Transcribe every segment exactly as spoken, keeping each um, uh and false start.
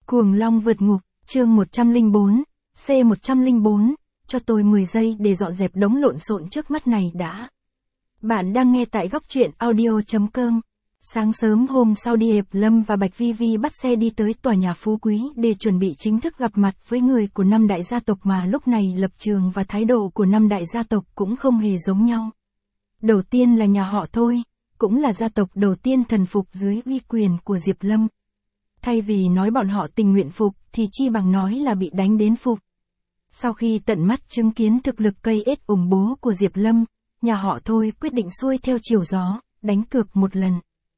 Cuồng Long vượt ngục, chương một trăm lẻ bốn, C một trăm lẻ bốn, cho tôi mười giây để dọn dẹp đống lộn xộn trước mắt này đã. Bạn đang nghe tại góc truyện audio chấm com. Sáng sớm hôm sau Diệp Lâm và Bạch Vi Vi bắt xe đi tới tòa nhà Phú Quý để chuẩn bị chính thức gặp mặt với người của năm đại gia tộc mà lúc này lập trường và thái độ của năm đại gia tộc cũng không hề giống nhau. Đầu tiên là nhà họ Thôi, cũng là gia tộc đầu tiên thần phục dưới uy quyền của Diệp Lâm. Thay vì nói bọn họ tình nguyện phục thì chi bằng nói là bị đánh đến phục. Sau khi tận mắt chứng kiến thực lực cây ết ủng bố của Diệp Lâm, nhà họ Thôi quyết định xuôi theo chiều gió, đánh cược một lần.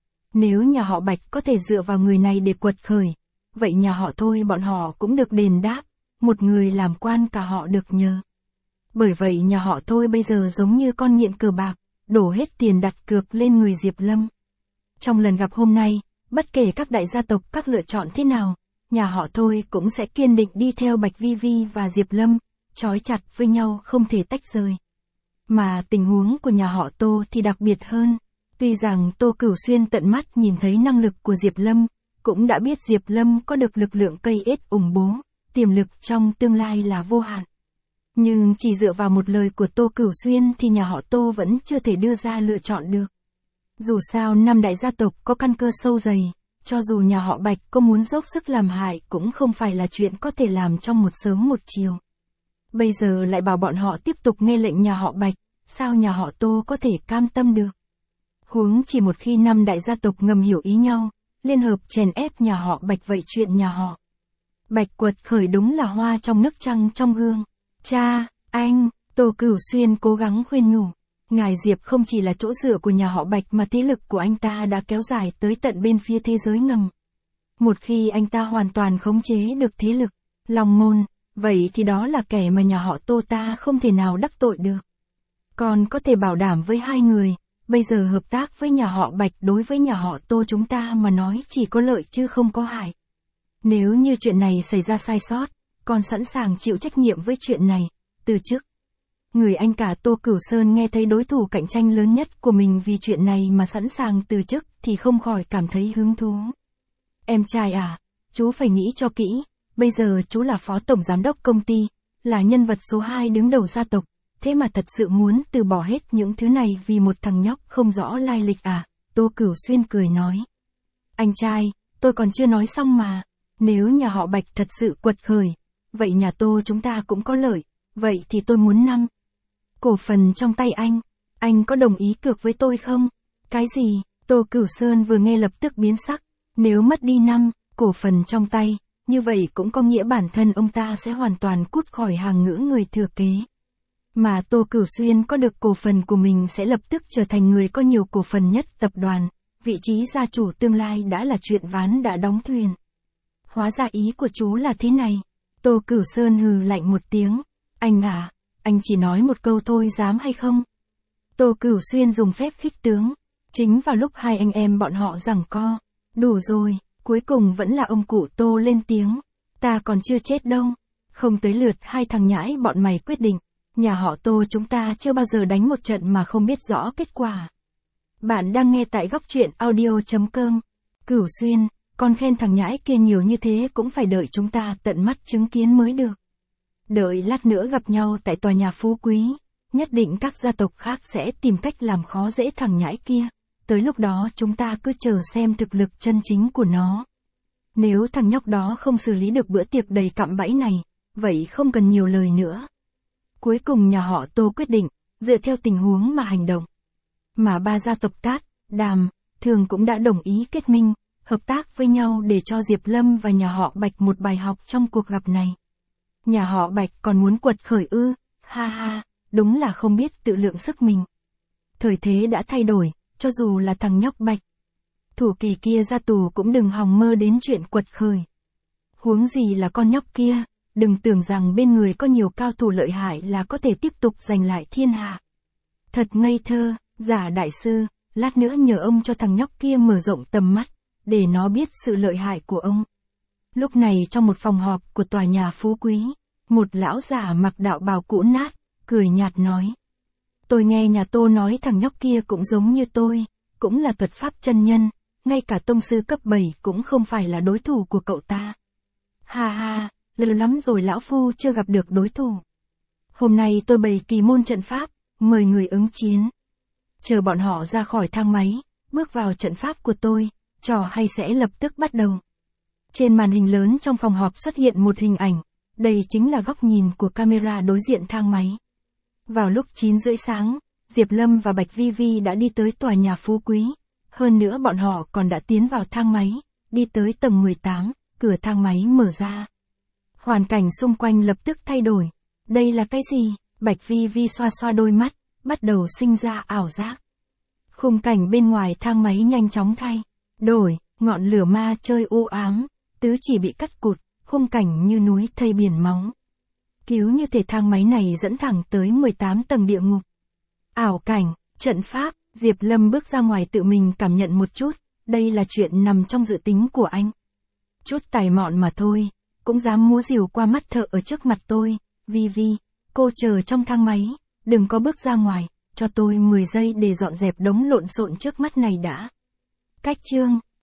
Nếu nhà họ Bạch có thể dựa vào người này để quật khởi, vậy nhà họ Thôi bọn họ cũng được đền đáp, một người làm quan cả họ được nhờ. Bởi vậy nhà họ Thôi bây giờ giống như con nghiện cờ bạc, đổ hết tiền đặt cược lên người Diệp Lâm. Trong lần gặp hôm nay, bất kể các đại gia tộc các lựa chọn thế nào, nhà họ Thôi cũng sẽ kiên định đi theo Bạch Vi Vi và Diệp Lâm, trói chặt với nhau không thể tách rời. Mà tình huống của nhà họ Tô thì đặc biệt hơn. Tuy rằng Tô Cửu Xuyên tận mắt nhìn thấy năng lực của Diệp Lâm, cũng đã biết Diệp Lâm có được lực lượng cây ết ủng bố, tiềm lực trong tương lai là vô hạn. Nhưng chỉ dựa vào một lời của Tô Cửu Xuyên thì nhà họ Tô vẫn chưa thể đưa ra lựa chọn được. Dù sao năm đại gia tộc có căn cơ sâu dày, cho dù nhà họ Bạch có muốn dốc sức làm hại cũng không phải là chuyện có thể làm trong một sớm một chiều. Bây giờ lại bảo bọn họ tiếp tục nghe lệnh nhà họ Bạch, sao nhà họ Tô có thể cam tâm được? Huống chỉ một khi năm đại gia tộc ngầm hiểu ý nhau, liên hợp chèn ép nhà họ Bạch vậy chuyện nhà họ Bạch quật khởi đúng là hoa trong nước trăng trong gương. Cha, anh, Tô Cửu Xuyên cố gắng khuyên nhủ. Ngài Diệp không chỉ là chỗ dựa của nhà họ Bạch mà thế lực của anh ta đã kéo dài tới tận bên phía thế giới ngầm. Một khi anh ta hoàn toàn khống chế được thế lực, Long Môn, vậy thì đó là kẻ mà nhà họ Tô ta không thể nào đắc tội được. Còn có thể bảo đảm với hai người, bây giờ hợp tác với nhà họ Bạch đối với nhà họ Tô chúng ta mà nói chỉ có lợi chứ không có hại. Nếu như chuyện này xảy ra sai sót, con sẵn sàng chịu trách nhiệm với chuyện này, từ chức. Người anh cả Tô Cửu Sơn nghe thấy đối thủ cạnh tranh lớn nhất của mình vì chuyện này mà sẵn sàng từ chức thì không khỏi cảm thấy hứng thú. Em trai à, chú phải nghĩ cho kỹ, bây giờ chú là phó tổng giám đốc công ty, là nhân vật số hai đứng đầu gia tộc, thế mà thật sự muốn từ bỏ hết những thứ này vì một thằng nhóc không rõ lai lịch à, Tô Cửu Xuyên cười nói. Anh trai, tôi còn chưa nói xong mà, nếu nhà họ Bạch thật sự quật khởi, vậy nhà Tô chúng ta cũng có lợi, vậy thì tôi muốn năm cổ phần trong tay anh, anh có đồng ý cược với tôi không? Cái gì? Tô Cửu Sơn vừa nghe lập tức biến sắc, nếu mất đi năm cổ phần trong tay, như vậy cũng có nghĩa bản thân ông ta sẽ hoàn toàn cút khỏi hàng ngũ người thừa kế. Mà Tô Cửu Xuyên có được cổ phần của mình sẽ lập tức trở thành người có nhiều cổ phần nhất tập đoàn, vị trí gia chủ tương lai đã là chuyện ván đã đóng thuyền. Hóa ra ý của chú là thế này. Tô Cửu Sơn hừ lạnh một tiếng, anh à, anh chỉ nói một câu thôi dám hay không? Tô Cửu Xuyên dùng phép khích tướng, chính vào lúc hai anh em bọn họ giằng co. Đủ rồi, cuối cùng vẫn là ông cụ Tô lên tiếng, ta còn chưa chết đâu, không tới lượt hai thằng nhãi bọn mày quyết định, nhà họ Tô chúng ta chưa bao giờ đánh một trận mà không biết rõ kết quả. Bạn đang nghe tại góc truyện audio chấm com. Cửu Xuyên, con khen thằng nhãi kia nhiều như thế cũng phải đợi chúng ta tận mắt chứng kiến mới được. Đợi lát nữa gặp nhau tại tòa nhà Phú Quý, nhất định các gia tộc khác sẽ tìm cách làm khó dễ thằng nhãi kia, tới lúc đó chúng ta cứ chờ xem thực lực chân chính của nó. Nếu thằng nhóc đó không xử lý được bữa tiệc đầy cạm bẫy này, vậy không cần nhiều lời nữa. Cuối cùng nhà họ Tô quyết định, dựa theo tình huống mà hành động. Mà ba gia tộc Cát, Đàm, Thường cũng đã đồng ý kết minh, hợp tác với nhau để cho Diệp Lâm và nhà họ Bạch một bài học trong cuộc gặp này. Nhà họ Bạch còn muốn quật khởi ư, ha ha, đúng là không biết tự lượng sức mình. Thời thế đã thay đổi, cho dù là thằng nhóc Bạch Thủ Kỳ kia ra tù cũng đừng hòng mơ đến chuyện quật khởi. Huống gì là con nhóc kia, đừng tưởng rằng bên người có nhiều cao thủ lợi hại là có thể tiếp tục giành lại thiên hạ. Thật ngây thơ, giả đại sư, lát nữa nhờ ông cho thằng nhóc kia mở rộng tầm mắt, để nó biết sự lợi hại của ông. Lúc này trong một phòng họp của tòa nhà Phú Quý, một lão giả mặc đạo bào cũ nát, cười nhạt nói. Tôi nghe nhà Tô nói thằng nhóc kia cũng giống như tôi, cũng là thuật pháp chân nhân, ngay cả tông sư cấp bảy cũng không phải là đối thủ của cậu ta. Ha ha, lâu lắm rồi lão phu chưa gặp được đối thủ. Hôm nay tôi bày kỳ môn trận pháp, mời người ứng chiến. Chờ bọn họ ra khỏi thang máy, bước vào trận pháp của tôi, trò hay sẽ lập tức bắt đầu. Trên màn hình lớn trong phòng họp xuất hiện một hình ảnh, đây chính là góc nhìn của camera đối diện thang máy. Vào lúc chín rưỡi sáng, Diệp Lâm và Bạch Vi Vi đã đi tới tòa nhà Phú Quý. Hơn nữa bọn họ còn đã tiến vào thang máy, đi tới tầng mười tám, cửa thang máy mở ra. Hoàn cảnh xung quanh lập tức thay đổi. Đây là cái gì? Bạch Vi Vi xoa xoa đôi mắt, bắt đầu sinh ra ảo giác. Khung cảnh bên ngoài thang máy nhanh chóng thay đổi, ngọn lửa ma chơi u ám, tứ chỉ bị cắt cụt, khung cảnh như núi thây biển máu. Cứu như thể thang máy này dẫn thẳng tới mười tám tầng địa ngục. Ảo cảnh, trận pháp, Diệp Lâm bước ra ngoài tự mình cảm nhận một chút, đây là chuyện nằm trong dự tính của anh. Chút tài mọn mà thôi, cũng dám múa rìu qua mắt thợ ở trước mặt tôi. Vi Vi, cô chờ trong thang máy, đừng có bước ra ngoài, cho tôi mười giây để dọn dẹp đống lộn xộn trước mắt này đã. Cách chương